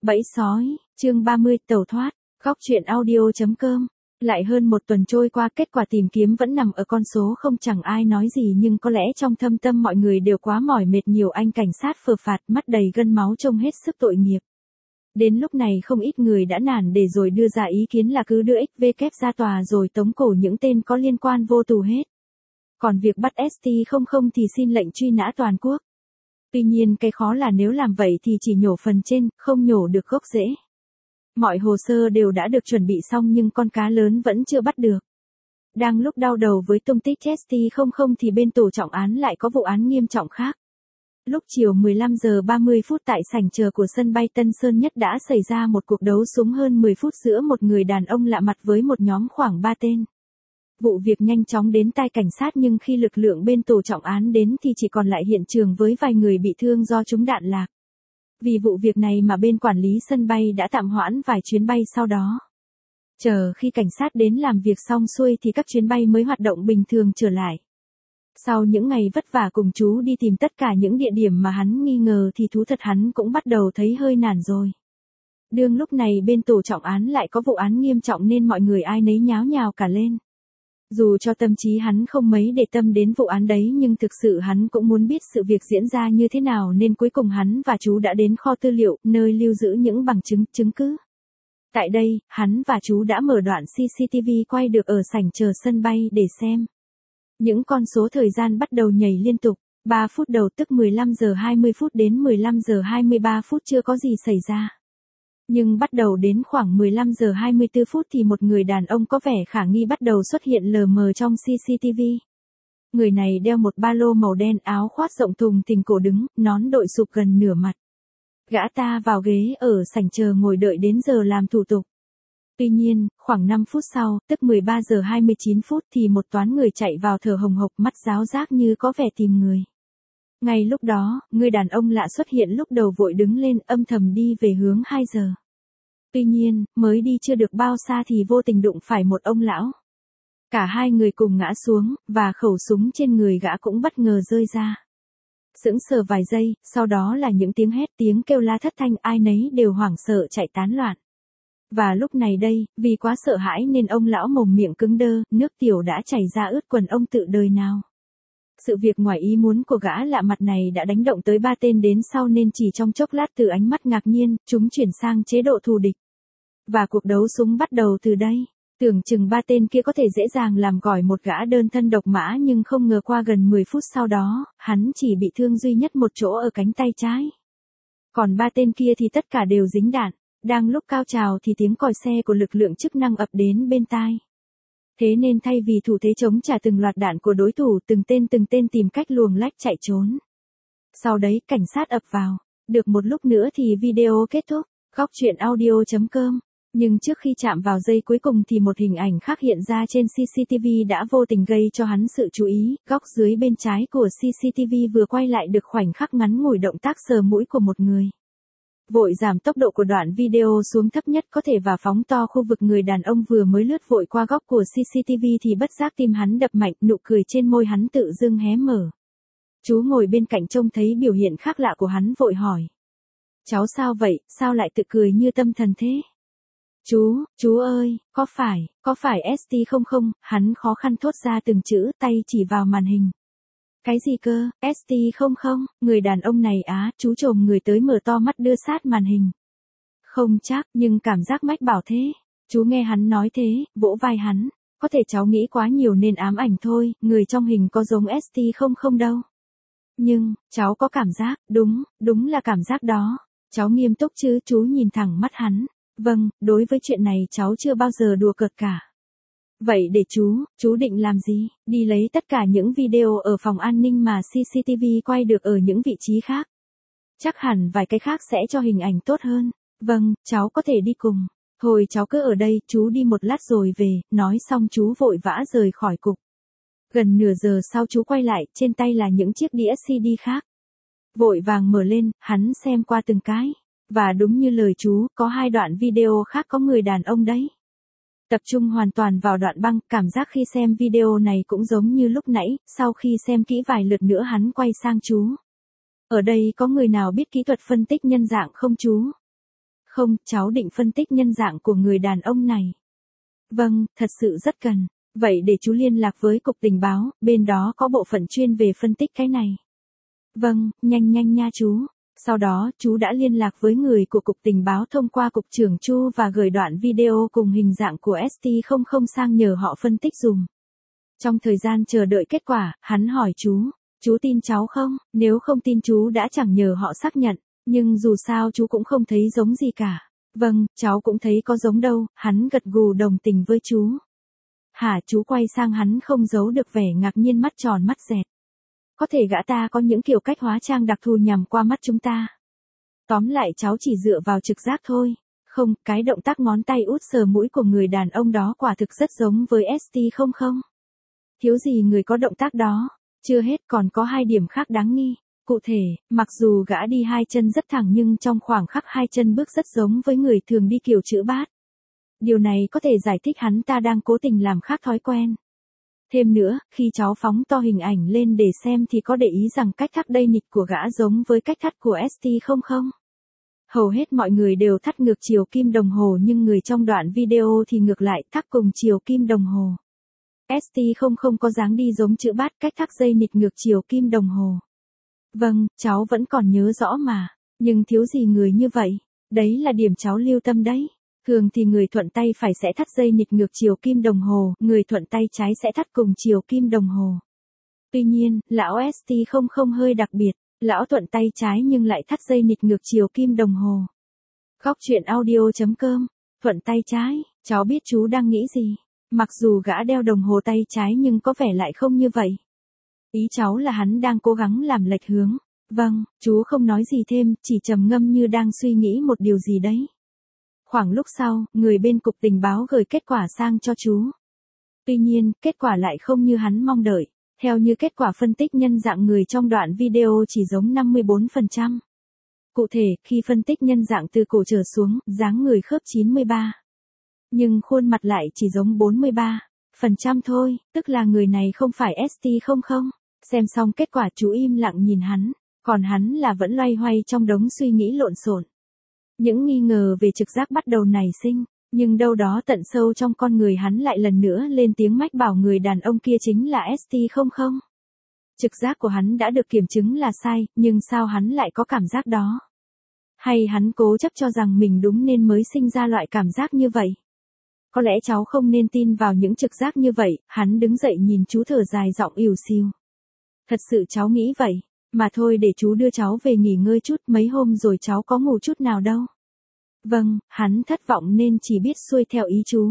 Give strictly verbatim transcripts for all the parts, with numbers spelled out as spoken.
Bẫy sói, chương ba mươi, tẩu thoát, góc truyện audio chấm com. Lại hơn một tuần trôi qua, kết quả tìm kiếm vẫn nằm ở con số không, chẳng ai nói gì, nhưng có lẽ trong thâm tâm mọi người đều quá mỏi mệt. Nhiều anh cảnh sát phờ phạt, mắt đầy gân máu, trông hết sức tội nghiệp. Đến lúc này không ít người đã nản để rồi đưa ra ý kiến là cứ đưa ích vê kép ra tòa rồi tống cổ những tên có liên quan vô tù hết. Còn việc bắt ét tê không không thì xin lệnh truy nã toàn quốc. Tuy nhiên cái khó là nếu làm vậy thì chỉ nhổ phần trên, không nhổ được gốc rễ. Mọi hồ sơ đều đã được chuẩn bị xong nhưng con cá lớn vẫn chưa bắt được. Đang lúc đau đầu với tung tích ét tê không không thì bên tổ trọng án lại có vụ án nghiêm trọng khác. Lúc chiều mười lăm giờ ba mươi phút tại sảnh chờ của sân bay Tân Sơn Nhất đã xảy ra một cuộc đấu súng hơn mười phút giữa một người đàn ông lạ mặt với một nhóm khoảng ba tên. Vụ việc nhanh chóng đến tai cảnh sát nhưng khi lực lượng bên tổ trọng án đến thì chỉ còn lại hiện trường với vài người bị thương do trúng đạn lạc. Vì vụ việc này mà bên quản lý sân bay đã tạm hoãn vài chuyến bay sau đó. Chờ khi cảnh sát đến làm việc xong xuôi thì các chuyến bay mới hoạt động bình thường trở lại. Sau những ngày vất vả cùng chú đi tìm tất cả những địa điểm mà hắn nghi ngờ thì thú thật hắn cũng bắt đầu thấy hơi nản rồi. Đương lúc này bên tổ trọng án lại có vụ án nghiêm trọng nên mọi người ai nấy nháo nhào cả lên. Dù cho tâm trí hắn không mấy để tâm đến vụ án đấy nhưng thực sự hắn cũng muốn biết sự việc diễn ra như thế nào nên cuối cùng hắn và chú đã đến kho tư liệu, nơi lưu giữ những bằng chứng, chứng cứ. Tại đây, hắn và chú đã mở đoạn xê xê tê vê quay được ở sảnh chờ sân bay để xem. Những con số thời gian bắt đầu nhảy liên tục, ba phút đầu tức mười lăm giờ hai mươi phút đến mười lăm giờ hai mươi ba phút chưa có gì xảy ra. Nhưng bắt đầu đến khoảng mười lăm giờ hai mươi tư phút thì một người đàn ông có vẻ khả nghi bắt đầu xuất hiện lờ mờ trong xê xê tê vê. Người này đeo một ba lô màu đen, áo khoác rộng thùng thình cổ đứng, nón đội sụp gần nửa mặt. Gã ta vào ghế ở sảnh chờ ngồi đợi đến giờ làm thủ tục. Tuy nhiên, khoảng năm phút sau, tức mười ba giờ hai mươi chín phút thì một toán người chạy vào thở hồng hộc, mắt ráo rác như có vẻ tìm người. Ngay lúc đó, người đàn ông lạ xuất hiện lúc đầu vội đứng lên âm thầm đi về hướng hai giờ. Tuy nhiên, mới đi chưa được bao xa thì vô tình đụng phải một ông lão. Cả hai người cùng ngã xuống, và khẩu súng trên người gã cũng bất ngờ rơi ra. Sững sờ vài giây, sau đó là những tiếng hét, tiếng kêu la thất thanh, ai nấy đều hoảng sợ chạy tán loạn. Và lúc này đây, vì quá sợ hãi nên ông lão mồm miệng cứng đơ, nước tiểu đã chảy ra ướt quần ông tự đời nào. Sự việc ngoài ý muốn của gã lạ mặt này đã đánh động tới ba tên đến sau nên chỉ trong chốc lát từ ánh mắt ngạc nhiên, chúng chuyển sang chế độ thù địch. Và cuộc đấu súng bắt đầu từ đây. Tưởng chừng ba tên kia có thể dễ dàng làm gỏi một gã đơn thân độc mã nhưng không ngờ qua gần mười phút sau đó, hắn chỉ bị thương duy nhất một chỗ ở cánh tay trái. Còn ba tên kia thì tất cả đều dính đạn. Đang lúc cao trào thì tiếng còi xe của lực lượng chức năng ập đến bên tai. Thế nên thay vì thủ thế chống trả từng loạt đạn của đối thủ, từng tên từng tên tìm cách luồng lách chạy trốn. Sau đấy cảnh sát ập vào. Được một lúc nữa thì video kết thúc. Góc truyện audio chấm com. Nhưng trước khi chạm vào giây cuối cùng thì một hình ảnh khác hiện ra trên xê xê tê vê đã vô tình gây cho hắn sự chú ý. Góc dưới bên trái của xê xê tê vê vừa quay lại được khoảnh khắc ngắn ngủi động tác sờ mũi của một người. Vội giảm tốc độ của đoạn video xuống thấp nhất có thể và phóng to khu vực người đàn ông vừa mới lướt vội qua góc của xê xê tê vê thì bất giác tim hắn đập mạnh, nụ cười trên môi hắn tự dưng hé mở. Chú ngồi bên cạnh trông thấy biểu hiện khác lạ của hắn vội hỏi. Cháu sao vậy, sao lại tự cười như tâm thần thế? Chú, chú ơi, có phải, có phải ét tê không không, hắn khó khăn thốt ra từng chữ, tay chỉ vào màn hình. Cái gì cơ, ét tê không không, người đàn ông này á, chú chồm người tới mở to mắt đưa sát màn hình. Không chắc, nhưng cảm giác mách bảo thế. Chú nghe hắn nói thế, vỗ vai hắn. Có thể cháu nghĩ quá nhiều nên ám ảnh thôi, người trong hình có giống ét tê không không đâu. Nhưng, cháu có cảm giác, đúng, đúng là cảm giác đó. Cháu nghiêm túc chứ, chú nhìn thẳng mắt hắn. Vâng, đối với chuyện này cháu chưa bao giờ đùa cợt cả. Vậy để chú, chú định làm gì? Đi lấy tất cả những video ở phòng an ninh mà xê xê tê vê quay được ở những vị trí khác. Chắc hẳn vài cái khác sẽ cho hình ảnh tốt hơn. Vâng, cháu có thể đi cùng. Thôi cháu cứ ở đây, chú đi một lát rồi về, nói xong chú vội vã rời khỏi cục. Gần nửa giờ sau chú quay lại, trên tay là những chiếc đĩa xê đê khác. Vội vàng mở lên, hắn xem qua từng cái. Và đúng như lời chú, có hai đoạn video khác có người đàn ông đấy. Tập trung hoàn toàn vào đoạn băng, cảm giác khi xem video này cũng giống như lúc nãy, sau khi xem kỹ vài lượt nữa hắn quay sang chú. Ở đây có người nào biết kỹ thuật phân tích nhân dạng không chú? Không, cháu định phân tích nhân dạng của người đàn ông này. Vâng, thật sự rất cần. Vậy để chú liên lạc với cục tình báo, bên đó có bộ phận chuyên về phân tích cái này. Vâng, nhanh nhanh nha chú. Sau đó, chú đã liên lạc với người của cục tình báo thông qua cục trưởng Chu và gửi đoạn video cùng hình dạng của S T không không sang nhờ họ phân tích dùm. Trong thời gian chờ đợi kết quả, hắn hỏi chú, chú tin cháu không? Nếu không tin chú đã chẳng nhờ họ xác nhận, nhưng dù sao chú cũng không thấy giống gì cả. Vâng, cháu cũng thấy có giống đâu, hắn gật gù đồng tình với chú. Hả, chú quay sang hắn không giấu được vẻ ngạc nhiên, mắt tròn mắt dẹt. Có thể gã ta có những kiểu cách hóa trang đặc thù nhằm qua mắt chúng ta. Tóm lại cháu chỉ dựa vào trực giác thôi. Không, cái động tác ngón tay út sờ mũi của người đàn ông đó quả thực rất giống với S T không không. Thiếu gì người có động tác đó. Chưa hết, còn có hai điểm khác đáng nghi. Cụ thể, mặc dù gã đi hai chân rất thẳng nhưng trong khoảng khắc hai chân bước rất giống với người thường đi kiểu chữ bát. Điều này có thể giải thích hắn ta đang cố tình làm khác thói quen. Thêm nữa, khi cháu phóng to hình ảnh lên để xem thì có để ý rằng cách thắt dây nịt của gã giống với cách thắt của S T không không? Hầu hết mọi người đều thắt ngược chiều kim đồng hồ nhưng người trong đoạn video thì ngược lại thắt cùng chiều kim đồng hồ. S T không không có dáng đi giống chữ bát, cách thắt dây nịt ngược chiều kim đồng hồ. Vâng, cháu vẫn còn nhớ rõ mà, nhưng thiếu gì người như vậy, đấy là điểm cháu lưu tâm đấy. Thường thì người thuận tay phải sẽ thắt dây nịt ngược chiều kim đồng hồ, người thuận tay trái sẽ thắt cùng chiều kim đồng hồ. Tuy nhiên, lão S T không không hơi đặc biệt, lão thuận tay trái nhưng lại thắt dây nịt ngược chiều kim đồng hồ. Góc truyện audio chấm com, thuận tay trái, cháu biết chú đang nghĩ gì. Mặc dù gã đeo đồng hồ tay trái nhưng có vẻ lại không như vậy. Ý cháu là hắn đang cố gắng làm lệch hướng. Vâng, chú không nói gì thêm, chỉ trầm ngâm như đang suy nghĩ một điều gì đấy. Khoảng lúc sau, người bên cục tình báo gửi kết quả sang cho chú. Tuy nhiên, kết quả lại không như hắn mong đợi. Theo như kết quả phân tích nhân dạng người trong đoạn video chỉ giống năm mươi bốn phần trăm. Cụ thể, khi phân tích nhân dạng từ cổ trở xuống, dáng người khớp chín mươi ba. Nhưng khuôn mặt lại chỉ giống bốn mươi ba phần trăm thôi, tức là người này không phải S T không không. Xem xong kết quả chú im lặng nhìn hắn, còn hắn là vẫn loay hoay trong đống suy nghĩ lộn xộn. Những nghi ngờ về trực giác bắt đầu nảy sinh, nhưng đâu đó tận sâu trong con người hắn lại lần nữa lên tiếng mách bảo người đàn ông kia chính là S T không không. Trực giác của hắn đã được kiểm chứng là sai, nhưng sao hắn lại có cảm giác đó? Hay hắn cố chấp cho rằng mình đúng nên mới sinh ra loại cảm giác như vậy? Có lẽ cháu không nên tin vào những trực giác như vậy, hắn đứng dậy nhìn chú thở dài giọng ỉu xìu. Thật sự cháu nghĩ vậy, mà thôi để chú đưa cháu về nghỉ ngơi chút, mấy hôm rồi cháu có ngủ chút nào đâu. Vâng, hắn thất vọng nên chỉ biết xuôi theo ý chú.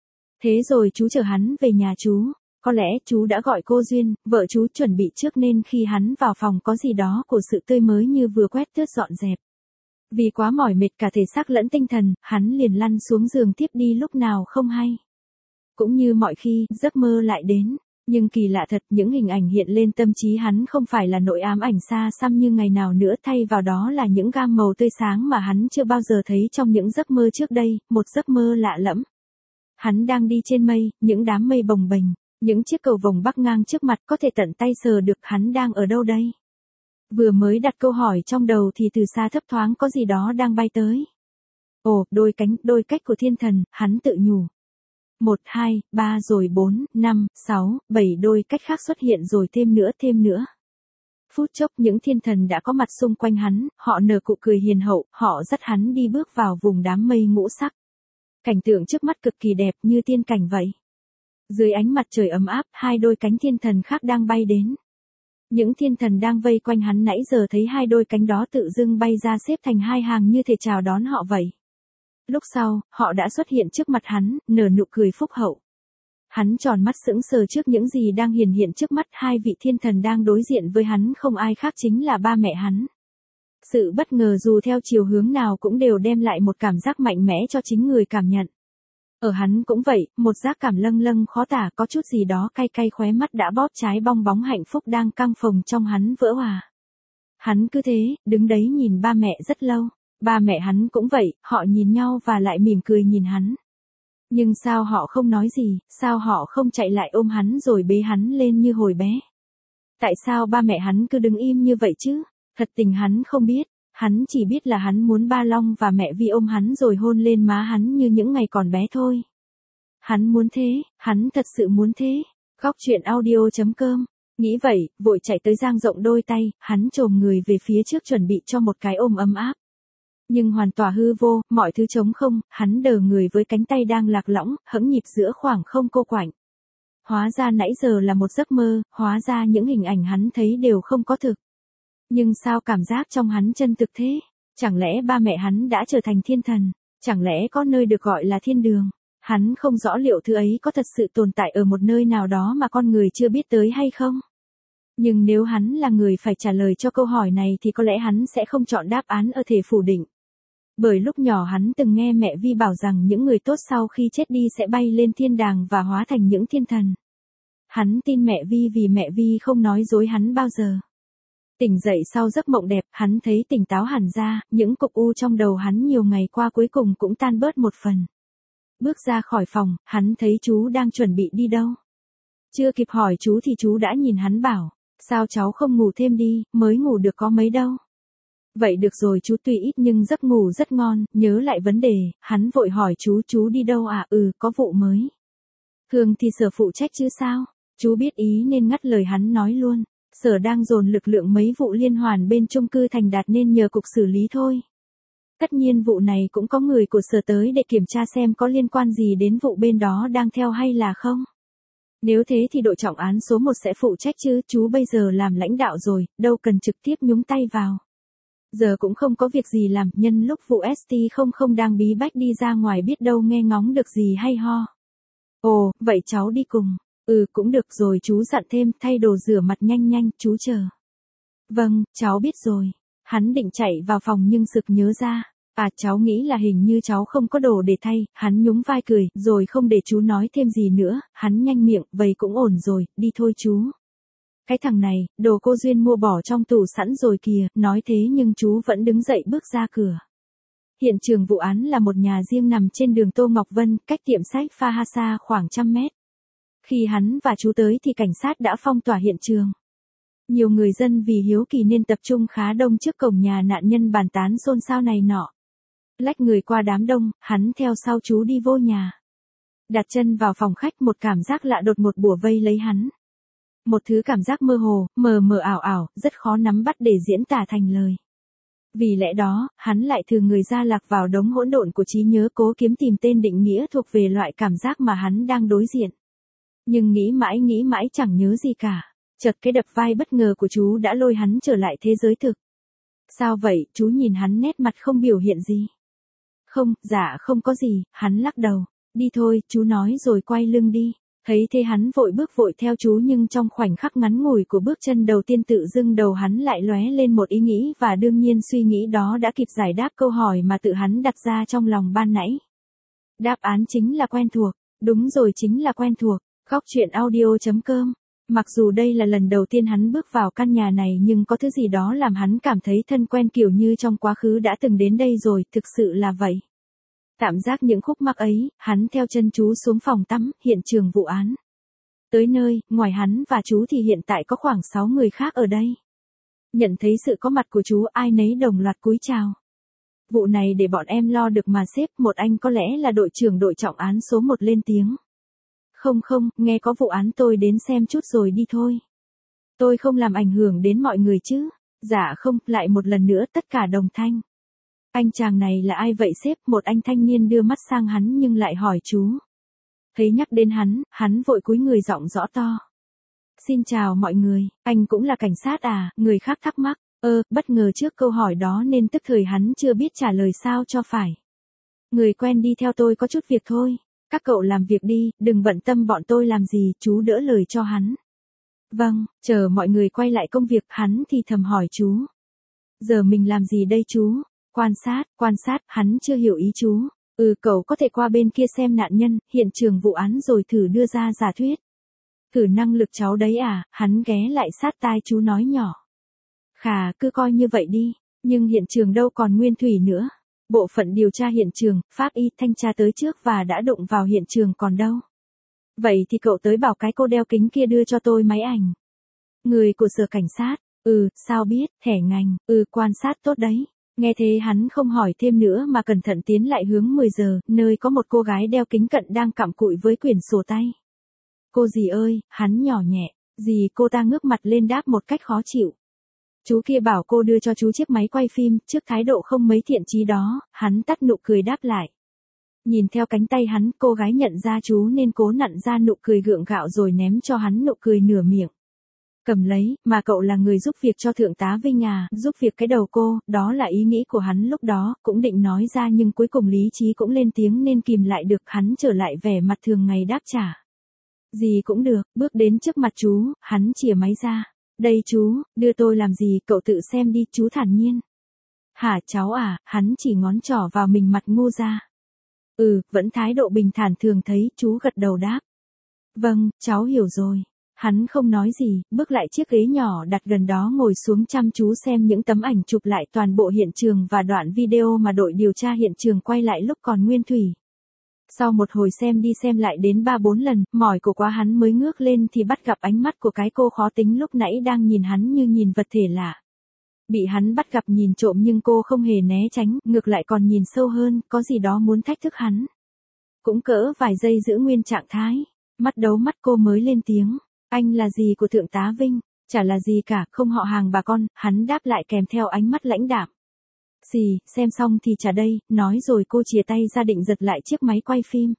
Thế rồi chú chở hắn về nhà chú, có lẽ chú đã gọi cô Duyên, vợ chú chuẩn bị trước nên khi hắn vào phòng có gì đó của sự tươi mới như vừa quét tước dọn dẹp. Vì quá mỏi mệt cả thể xác lẫn tinh thần, hắn liền lăn xuống giường tiếp đi lúc nào không hay. Cũng như mọi khi, giấc mơ lại đến. Nhưng kỳ lạ thật, những hình ảnh hiện lên tâm trí hắn không phải là nỗi ám ảnh xa xăm như ngày nào nữa, thay vào đó là những gam màu tươi sáng mà hắn chưa bao giờ thấy trong những giấc mơ trước đây, một giấc mơ lạ lẫm. Hắn đang đi trên mây, những đám mây bồng bềnh, những chiếc cầu vồng bắc ngang trước mặt có thể tận tay sờ được. Hắn đang ở đâu đây? Vừa mới đặt câu hỏi trong đầu thì từ xa thấp thoáng có gì đó đang bay tới. Ồ, đôi cánh, đôi cách của thiên thần, hắn tự nhủ. Một, hai, ba rồi bốn, năm, sáu, bảy đôi cách khác xuất hiện rồi thêm nữa thêm nữa. Phút chốc những thiên thần đã có mặt xung quanh hắn, họ nở nụ cười hiền hậu, họ dắt hắn đi bước vào vùng đám mây ngũ sắc. Cảnh tượng trước mắt cực kỳ đẹp như tiên cảnh vậy. Dưới ánh mặt trời ấm áp, hai đôi cánh thiên thần khác đang bay đến. Những thiên thần đang vây quanh hắn nãy giờ thấy hai đôi cánh đó tự dưng bay ra xếp thành hai hàng như thể chào đón họ vậy. Lúc sau, họ đã xuất hiện trước mặt hắn, nở nụ cười phúc hậu. Hắn tròn mắt sững sờ trước những gì đang hiển hiện trước mắt. Hai vị thiên thần đang đối diện với hắn không ai khác chính là ba mẹ hắn. Sự bất ngờ dù theo chiều hướng nào cũng đều đem lại một cảm giác mạnh mẽ cho chính người cảm nhận. Ở hắn cũng vậy, một giác cảm lâng lâng khó tả, có chút gì đó cay cay, khóe mắt đã bóp trái bong bóng hạnh phúc đang căng phồng trong hắn vỡ hòa. Hắn cứ thế, đứng đấy nhìn ba mẹ rất lâu. Ba mẹ hắn cũng vậy, họ nhìn nhau và lại mỉm cười nhìn hắn. Nhưng sao họ không nói gì, sao họ không chạy lại ôm hắn rồi bế hắn lên như hồi bé? Tại sao ba mẹ hắn cứ đứng im như vậy chứ? Thật tình hắn không biết, Hắn chỉ biết là hắn muốn ba Long và mẹ Vi ôm hắn rồi hôn lên má hắn như những ngày còn bé thôi. Hắn muốn thế, hắn thật sự muốn thế. Góc chuyện audio chấm com. Nghĩ vậy, vội chạy tới dang rộng đôi tay, hắn chồm người về phía trước chuẩn bị cho một cái ôm ấm áp. Nhưng hoàn toàn hư vô, mọi thứ trống không, hắn đờ người với cánh tay đang lạc lõng, hẫng nhịp giữa khoảng không cô quạnh. Hóa ra nãy giờ là một giấc mơ, hóa ra những hình ảnh hắn thấy đều không có thực. Nhưng sao cảm giác trong hắn chân thực thế? Chẳng lẽ ba mẹ hắn đã trở thành thiên thần? Chẳng lẽ có nơi được gọi là thiên đường? Hắn không rõ liệu thứ ấy có thật sự tồn tại ở một nơi nào đó mà con người chưa biết tới hay không? Nhưng nếu hắn là người phải trả lời cho câu hỏi này thì có lẽ hắn sẽ không chọn đáp án ở thể phủ định. Bởi lúc nhỏ hắn từng nghe mẹ Vi bảo rằng những người tốt sau khi chết đi sẽ bay lên thiên đàng và hóa thành những thiên thần. Hắn tin mẹ Vi vì mẹ Vi không nói dối hắn bao giờ. Tỉnh dậy sau giấc mộng đẹp, hắn thấy tỉnh táo hẳn ra, những cục u trong đầu hắn nhiều ngày qua cuối cùng cũng tan bớt một phần. Bước ra khỏi phòng, hắn thấy chú đang chuẩn bị đi đâu. Chưa kịp hỏi chú thì chú đã nhìn hắn bảo, sao cháu không ngủ thêm đi, mới ngủ được có mấy đâu. Vậy được rồi chú, tuy ít nhưng giấc ngủ rất ngon. Nhớ lại vấn đề, hắn vội hỏi chú chú đi đâu à? Ừ, có vụ mới. Thường thì Sở phụ trách chứ sao? Chú biết ý nên ngắt lời hắn nói luôn. Sở đang dồn lực lượng mấy vụ liên hoàn bên chung cư Thành Đạt nên nhờ cục xử lý thôi. Tất nhiên vụ này cũng có người của Sở tới để kiểm tra xem có liên quan gì đến vụ bên đó đang theo hay là không. Nếu thế thì đội trọng án số một sẽ phụ trách chứ, chú bây giờ làm lãnh đạo rồi, đâu cần trực tiếp nhúng tay vào. Giờ cũng không có việc gì làm, nhân lúc vụ ét tê không không đang bí bách đi ra ngoài biết đâu nghe ngóng được gì hay ho. Ồ, vậy cháu đi cùng. Ừ, cũng được rồi, chú dặn thêm, thay đồ rửa mặt nhanh nhanh, chú chờ. Vâng, cháu biết rồi. Hắn định chạy vào phòng nhưng sực nhớ ra. À, cháu nghĩ là hình như cháu không có đồ để thay. Hắn nhún vai cười, rồi không để chú nói thêm gì nữa, hắn nhanh miệng, vậy cũng ổn rồi, đi thôi chú. Cái thằng này, đồ cô Duyên mua bỏ trong tủ sẵn rồi kìa, nói thế nhưng chú vẫn đứng dậy bước ra cửa. Hiện trường vụ án là một nhà riêng nằm trên đường Tô Ngọc Vân, cách tiệm sách Fahasa khoảng trăm mét. Khi hắn và chú tới thì cảnh sát đã phong tỏa hiện trường. Nhiều người dân vì hiếu kỳ nên tập trung khá đông trước cổng nhà nạn nhân bàn tán xôn xao này nọ. Lách người qua đám đông, hắn theo sau chú đi vô nhà. Đặt chân vào phòng khách, một cảm giác lạ đột ngột bủa vây lấy hắn. Một thứ cảm giác mơ hồ, mờ mờ ảo ảo, rất khó nắm bắt để diễn tả thành lời. Vì lẽ đó, hắn lại thường người ra lạc vào đống hỗn độn của trí nhớ cố kiếm tìm tên định nghĩa thuộc về loại cảm giác mà hắn đang đối diện. Nhưng nghĩ mãi nghĩ mãi chẳng nhớ gì cả. Chợt cái đập vai bất ngờ của chú đã lôi hắn trở lại thế giới thực. Sao vậy? Chú nhìn hắn nét mặt không biểu hiện gì. Không, dạ không có gì, hắn lắc đầu. Đi thôi, chú nói rồi quay lưng đi. Thấy thế hắn vội bước vội theo chú, nhưng trong khoảnh khắc ngắn ngủi của bước chân đầu tiên tự dưng đầu hắn lại lóe lên một ý nghĩ, và đương nhiên suy nghĩ đó đã kịp giải đáp câu hỏi mà tự hắn đặt ra trong lòng ban nãy. Đáp án chính là quen thuộc. Đúng rồi, chính là quen thuộc. Góc chuyện audio chấm com. Mặc dù đây là lần đầu tiên hắn bước vào căn nhà này nhưng có thứ gì đó làm hắn cảm thấy thân quen, kiểu như trong quá khứ đã từng đến đây rồi, thực sự là vậy. Tạm giác những khúc mắc ấy, hắn theo chân chú xuống phòng tắm, hiện trường vụ án. Tới nơi, ngoài hắn và chú thì hiện tại có khoảng sáu người khác ở đây. Nhận thấy sự có mặt của chú, ai nấy đồng loạt cúi chào. Vụ này để bọn em lo được mà sếp, một anh có lẽ là đội trưởng đội trọng án số một lên tiếng. Không không, nghe có vụ án tôi đến xem chút rồi đi thôi. Tôi không làm ảnh hưởng đến mọi người chứ. Dạ không, lại một lần nữa tất cả đồng thanh. Anh chàng này là ai vậy sếp? Một anh thanh niên đưa mắt sang hắn nhưng lại hỏi chú. Thấy nhắc đến hắn, hắn vội cúi người giọng rõ to. Xin chào mọi người, anh cũng là cảnh sát à? Người khác thắc mắc. Ơ, bất ngờ trước câu hỏi đó nên tức thời hắn chưa biết trả lời sao cho phải. Người quen đi theo tôi có chút việc thôi. Các cậu làm việc đi, đừng bận tâm bọn tôi làm gì, chú đỡ lời cho hắn. Vâng, chờ mọi người quay lại công việc, hắn thì thầm hỏi chú. Giờ mình làm gì đây chú? Quan sát, quan sát, hắn chưa hiểu ý chú. Ừ, cậu có thể qua bên kia xem nạn nhân, hiện trường vụ án rồi thử đưa ra giả thuyết. Thử năng lực cháu đấy à? Hắn ghé lại sát tai chú nói nhỏ. Khà, cứ coi như vậy đi, nhưng hiện trường đâu còn nguyên thủy nữa. Bộ phận điều tra hiện trường, pháp y, thanh tra tới trước và đã đụng vào hiện trường còn đâu. Vậy thì cậu tới bảo cái cô đeo kính kia đưa cho tôi máy ảnh. Người của sở cảnh sát. Ừ, sao biết, thẻ ngành. Ừ, quan sát tốt đấy. Nghe thế hắn không hỏi thêm nữa mà cẩn thận tiến lại hướng mười giờ, nơi có một cô gái đeo kính cận đang cặm cụi với quyển sổ tay. Cô dì ơi, hắn nhỏ nhẹ, dì cô ta ngước mặt lên đáp một cách khó chịu. Chú kia bảo cô đưa cho chú chiếc máy quay phim, trước thái độ không mấy thiện chí đó, hắn tắt nụ cười đáp lại. Nhìn theo cánh tay hắn, cô gái nhận ra chú nên cố nặn ra nụ cười gượng gạo rồi ném cho hắn nụ cười nửa miệng. Cầm lấy, mà cậu là người giúp việc cho thượng tá Vinh à, giúp việc cái đầu cô, đó là ý nghĩ của hắn lúc đó, cũng định nói ra nhưng cuối cùng lý trí cũng lên tiếng nên kìm lại được, hắn trở lại vẻ mặt thường ngày đáp trả. Gì cũng được, bước đến trước mặt chú, hắn chìa máy ra. Đây chú, đưa tôi làm gì, cậu tự xem đi, chú thản nhiên. Hả cháu à, hắn chỉ ngón trỏ vào mình mặt ngu ra. Ừ, vẫn thái độ bình thản thường thấy, chú gật đầu đáp. Vâng, cháu hiểu rồi. Hắn không nói gì, bước lại chiếc ghế nhỏ đặt gần đó ngồi xuống chăm chú xem những tấm ảnh chụp lại toàn bộ hiện trường và đoạn video mà đội điều tra hiện trường quay lại lúc còn nguyên thủy. Sau một hồi xem đi xem lại đến ba bốn lần, mỏi cổ quá hắn mới ngước lên thì bắt gặp ánh mắt của cái cô khó tính lúc nãy đang nhìn hắn như nhìn vật thể lạ. Bị hắn bắt gặp nhìn trộm nhưng cô không hề né tránh, ngược lại còn nhìn sâu hơn, có gì đó muốn thách thức hắn. Cũng cỡ vài giây giữ nguyên trạng thái, mắt đấu mắt cô mới lên tiếng. Anh là gì của thượng tá Vinh? Chả là gì cả, không họ hàng bà con, hắn đáp lại kèm theo ánh mắt lãnh đạm. Xì, xem xong thì trả đây, nói rồi cô chìa tay ra định giật lại chiếc máy quay phim.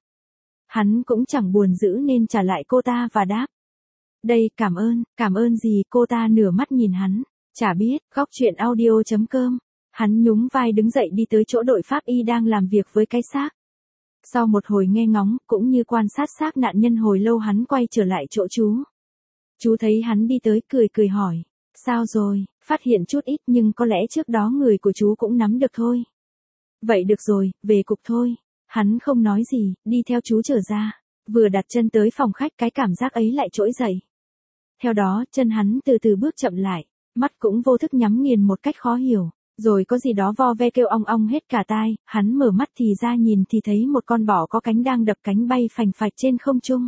Hắn cũng chẳng buồn giữ nên trả lại cô ta và đáp. Đây, cảm ơn, cảm ơn gì, cô ta nửa mắt nhìn hắn. Chả biết, góc chuyện audio chấm com. Hắn nhún vai đứng dậy đi tới chỗ đội pháp y đang làm việc với cái xác. Sau một hồi nghe ngóng, cũng như quan sát xác nạn nhân hồi lâu hắn quay trở lại chỗ chú. Chú thấy hắn đi tới cười cười hỏi. Sao rồi, phát hiện chút ít nhưng có lẽ trước đó người của chú cũng nắm được thôi. Vậy được rồi, về cục thôi. Hắn không nói gì, đi theo chú trở ra. Vừa đặt chân tới phòng khách cái cảm giác ấy lại trỗi dậy. Theo đó, chân hắn từ từ bước chậm lại, mắt cũng vô thức nhắm nghiền một cách khó hiểu. Rồi có gì đó vo ve kêu ong ong hết cả tai, hắn mở mắt thì ra nhìn thì thấy một con bò có cánh đang đập cánh bay phành phạch trên không trung.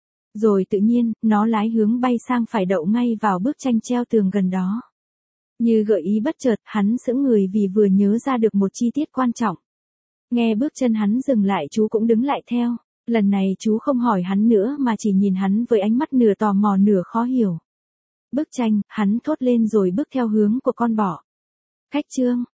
Rồi tự nhiên, nó lái hướng bay sang phải đậu ngay vào bức tranh treo tường gần đó. Như gợi ý bất chợt, hắn sững người vì vừa nhớ ra được một chi tiết quan trọng. Nghe bước chân hắn dừng lại chú cũng đứng lại theo. Lần này chú không hỏi hắn nữa mà chỉ nhìn hắn với ánh mắt nửa tò mò nửa khó hiểu. Bức tranh, hắn thốt lên rồi bước theo hướng của con bò. Khách trương,